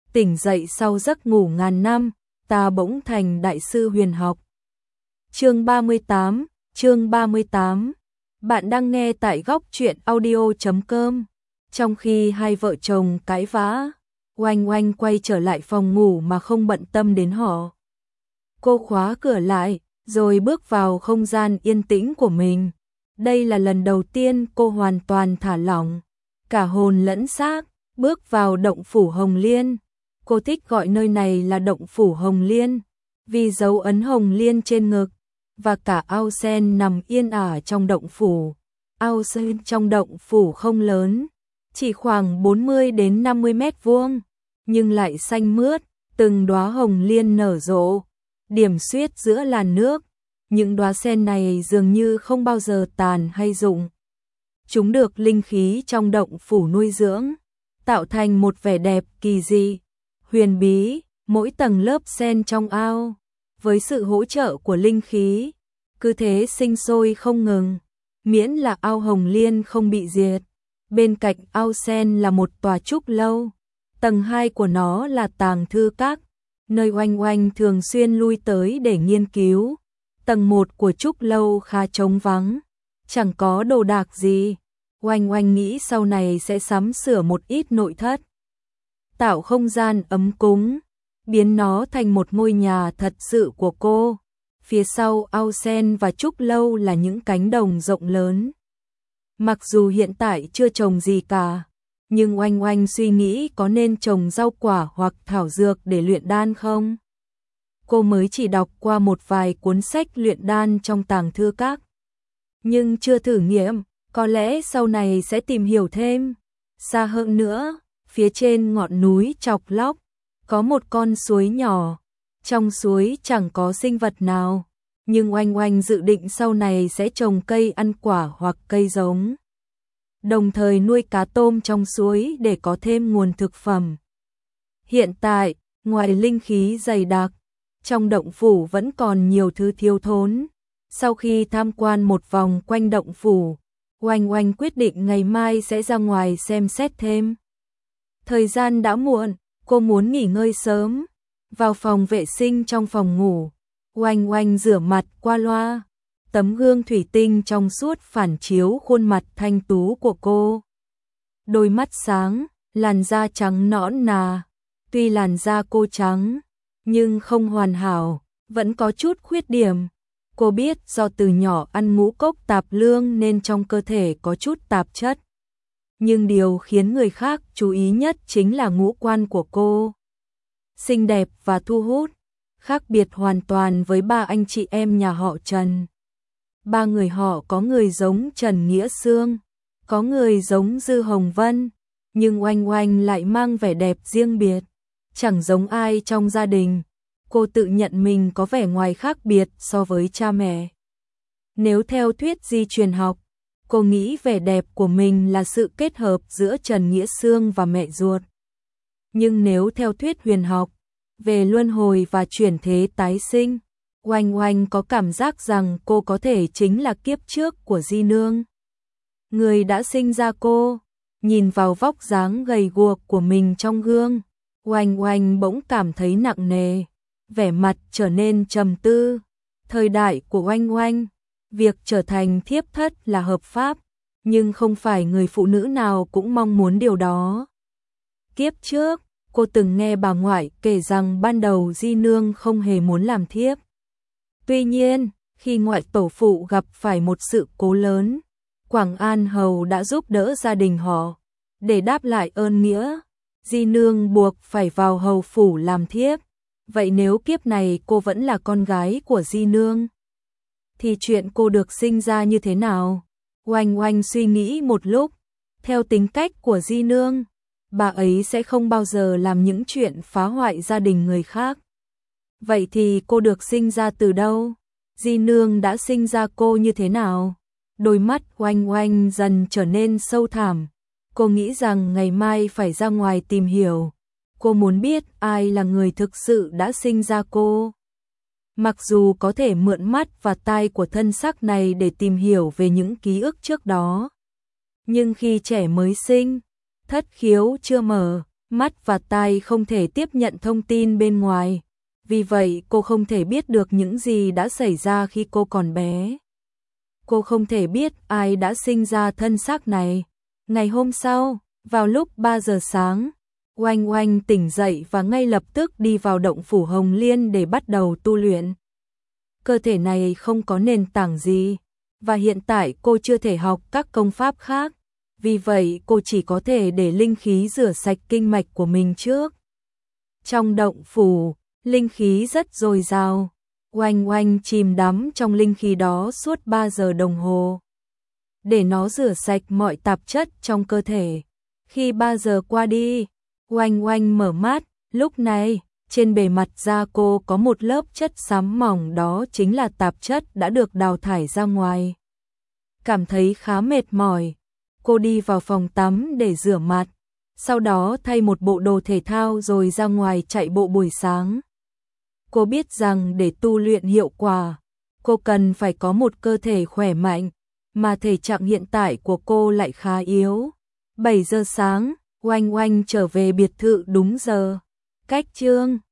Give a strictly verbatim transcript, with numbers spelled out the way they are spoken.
tỉnh dậy sau giấc ngủ ngàn năm, ta bỗng thành đại sư huyền học. Chương ba mươi tám, chương ba mươi tám. Bạn đang nghe tại góc truyện audio chấm com. Trong khi hai vợ chồng cãi vã, Oanh Oanh quay trở lại phòng ngủ mà không bận tâm đến họ. Cô khóa cửa lại, rồi bước vào không gian yên tĩnh của mình. Đây là lần đầu tiên cô hoàn toàn thả lỏng, cả hồn lẫn xác, bước vào động phủ Hồng Liên. Cô thích gọi nơi này là động phủ Hồng Liên, vì dấu ấn Hồng Liên trên ngực, và cả ao sen nằm yên ả trong động phủ. Ao sen trong động phủ không lớn, chỉ khoảng bốn mươi đến năm mươi mét vuông, nhưng lại xanh mướt, từng đóa hồng liên nở rộ, điểm xuyết giữa làn nước. Những đóa sen này dường như không bao giờ tàn hay rụng. Chúng được linh khí trong động phủ nuôi dưỡng, tạo thành một vẻ đẹp kỳ dị, huyền bí. Mỗi tầng lớp sen trong ao, với sự hỗ trợ của linh khí, cứ thế sinh sôi không ngừng, miễn là ao Hồng Liên không bị diệt. Bên cạnh ao sen là một tòa trúc lâu, tầng hai của nó là tàng thư các, nơi Oanh Oanh thường xuyên lui tới để nghiên cứu. Tầng một của trúc lâu khá trống vắng, chẳng có đồ đạc gì. Oanh Oanh nghĩ sau này sẽ sắm sửa một ít nội thất, tạo không gian ấm cúng, biến nó thành một ngôi nhà thật sự của cô. Phía sau ao sen và trúc lâu là những cánh đồng rộng lớn. Mặc dù hiện tại chưa trồng gì cả, nhưng Oanh Oanh suy nghĩ có nên trồng rau quả hoặc thảo dược để luyện đan không? Cô mới chỉ đọc qua một vài cuốn sách luyện đan trong tàng thư các, nhưng chưa thử nghiệm, có lẽ sau này sẽ tìm hiểu thêm. Xa hơn nữa, phía trên ngọn núi chọc lóc, có một con suối nhỏ. Trong suối chẳng có sinh vật nào, nhưng Oanh Oanh dự định sau này sẽ trồng cây ăn quả hoặc cây giống, đồng thời nuôi cá tôm trong suối để có thêm nguồn thực phẩm. Hiện tại, ngoài linh khí dày đặc, trong động phủ vẫn còn nhiều thứ thiếu thốn. Sau khi tham quan một vòng quanh động phủ, Oanh Oanh quyết định ngày mai sẽ ra ngoài xem xét thêm. Thời gian đã muộn, cô muốn nghỉ ngơi sớm. Vào phòng vệ sinh trong phòng ngủ, Oanh Oanh rửa mặt qua loa. Tấm gương thủy tinh trong suốt phản chiếu khuôn mặt thanh tú của cô. Đôi mắt sáng, làn da trắng nõn nà. Tuy làn da cô trắng, nhưng không hoàn hảo, vẫn có chút khuyết điểm. Cô biết do từ nhỏ ăn ngũ cốc tạp lương nên trong cơ thể có chút tạp chất. Nhưng điều khiến người khác chú ý nhất chính là ngũ quan của cô. Xinh đẹp và thu hút, khác biệt hoàn toàn với ba anh chị em nhà họ Trần. Ba người họ có người giống Trần Nghĩa Xương, có người giống Dư Hồng Vân, nhưng Oanh Oanh lại mang vẻ đẹp riêng biệt, chẳng giống ai trong gia đình. Cô tự nhận mình có vẻ ngoài khác biệt so với cha mẹ. Nếu theo thuyết di truyền học, cô nghĩ vẻ đẹp của mình là sự kết hợp giữa Trần Nghĩa Xương và mẹ ruột. Nhưng nếu theo thuyết huyền học, về luân hồi và chuyển thế tái sinh, Oanh Oanh có cảm giác rằng cô có thể chính là kiếp trước của Di Nương, người đã sinh ra cô. Nhìn vào vóc dáng gầy guộc của mình trong gương, Oanh Oanh bỗng cảm thấy nặng nề, vẻ mặt trở nên trầm tư. Thời đại của Oanh Oanh, việc trở thành thiếp thất là hợp pháp, nhưng không phải người phụ nữ nào cũng mong muốn điều đó. Kiếp trước, cô từng nghe bà ngoại kể rằng ban đầu Di Nương không hề muốn làm thiếp. Tuy nhiên, khi ngoại tổ phụ gặp phải một sự cố lớn, Quảng An Hầu đã giúp đỡ gia đình họ. Để đáp lại ơn nghĩa, Di Nương buộc phải vào hầu phủ làm thiếp. Vậy nếu kiếp này cô vẫn là con gái của Di Nương, thì chuyện cô được sinh ra như thế nào? Oanh Oanh suy nghĩ một lúc. Theo tính cách của Di Nương, bà ấy sẽ không bao giờ làm những chuyện phá hoại gia đình người khác. Vậy thì cô được sinh ra từ đâu? Di Nương đã sinh ra cô như thế nào? Đôi mắt Oanh Oanh dần trở nên sâu thẳm. Cô nghĩ rằng ngày mai phải ra ngoài tìm hiểu. Cô muốn biết ai là người thực sự đã sinh ra cô. Mặc dù có thể mượn mắt và tai của thân xác này để tìm hiểu về những ký ức trước đó, nhưng khi trẻ mới sinh, thất khiếu chưa mở, mắt và tai không thể tiếp nhận thông tin bên ngoài. Vì vậy cô không thể biết được những gì đã xảy ra khi cô còn bé. Cô không thể biết ai đã sinh ra thân xác này. Ngày hôm sau, vào lúc ba giờ sáng, Oanh Oanh tỉnh dậy và ngay lập tức đi vào động phủ Hồng Liên để bắt đầu tu luyện. Cơ thể này không có nền tảng gì, và hiện tại cô chưa thể học các công pháp khác, vì vậy cô chỉ có thể để linh khí rửa sạch kinh mạch của mình trước. Trong động phủ, linh khí rất dồi dào. Oanh Oanh chìm đắm trong linh khí đó suốt ba giờ đồng hồ, để nó rửa sạch mọi tạp chất trong cơ thể. Khi ba giờ qua đi, Oanh Oanh mở mắt, lúc này, trên bề mặt da cô có một lớp chất xám mỏng, đó chính là tạp chất đã được đào thải ra ngoài. Cảm thấy khá mệt mỏi, cô đi vào phòng tắm để rửa mặt, sau đó thay một bộ đồ thể thao rồi ra ngoài chạy bộ buổi sáng. Cô biết rằng để tu luyện hiệu quả, cô cần phải có một cơ thể khỏe mạnh, mà thể trạng hiện tại của cô lại khá yếu. bảy giờ sáng, Oanh Oanh trở về biệt thự đúng giờ. Cách chương